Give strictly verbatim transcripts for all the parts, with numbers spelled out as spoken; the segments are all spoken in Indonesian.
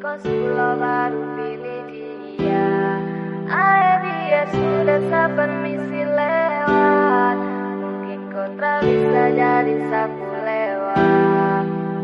kos pulau baru pilih dia. Ayo biar sudah saya permisi lewat. Mungkin kau tak bisa jadi sapu lewat.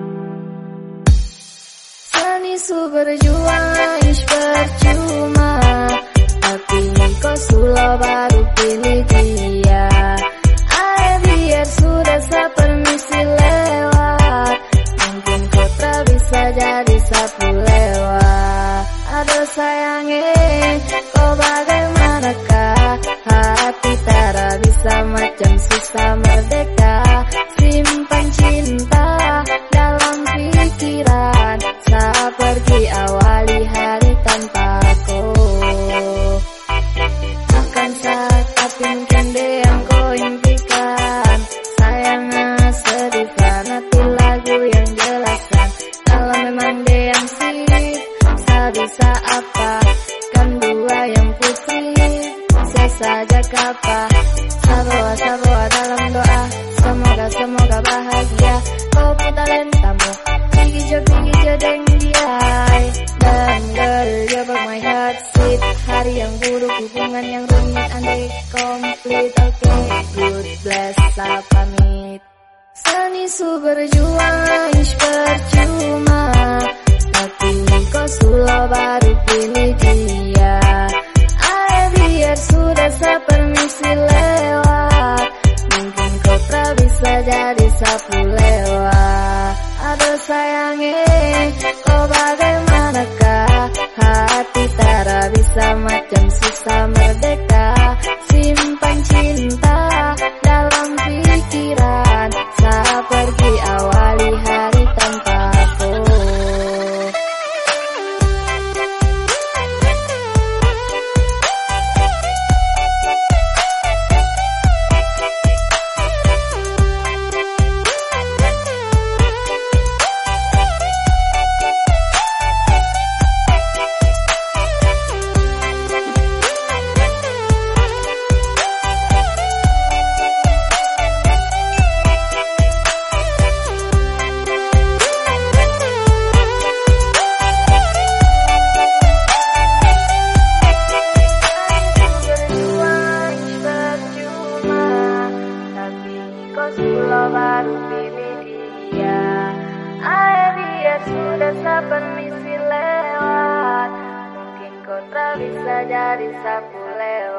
Seni su berjuang ish percuma, tapi kau sulau baru pilih dia. Ayo biar sudah saya permisi lewat. Mungkin kau tak bisa jadi sapu lewat. Aduh sayangnya, kau bagaimanakah? Hati tak bisa macam susah merdeka. Simpan cinta dalam pikiran. Saya pergi awali hari tanpaku. Akan saya tapi mungkin deh yang kau impikan. Sayangnya sedih karena tuh lagu yang jelaskan. Kalau memang deh yang sip, saya bisa apa? Kan dua yang putih, saya saja kapa. Sabawa sabawa dalam doa, semoga semoga bahagia. Kau pun talentamu, pergi jo pergi jo deng dia. Dan girl, you broke my heart sweet. Hari yang buruk, hubungan yang rumit, andai komplit. Oke, okay, good bless, saya pamit. Seni su berjuang ish percuma, tapi kau sulau baru pilih dia. Ayo biar sudah saya permisi lewat. Mungkin kau tak bisa jadi sapu lewat. Aduh sayangnya, kau bagaimanakah? Hati tak bisa macam susah merdeka. Simpan cinta dalam pikiran. Saya pergi awali hari tanpaku. Pulau baru pilih dia. Ayo biar sudah saya permisi lewat. Mungkin kau tak bisa jadi sapu lewat.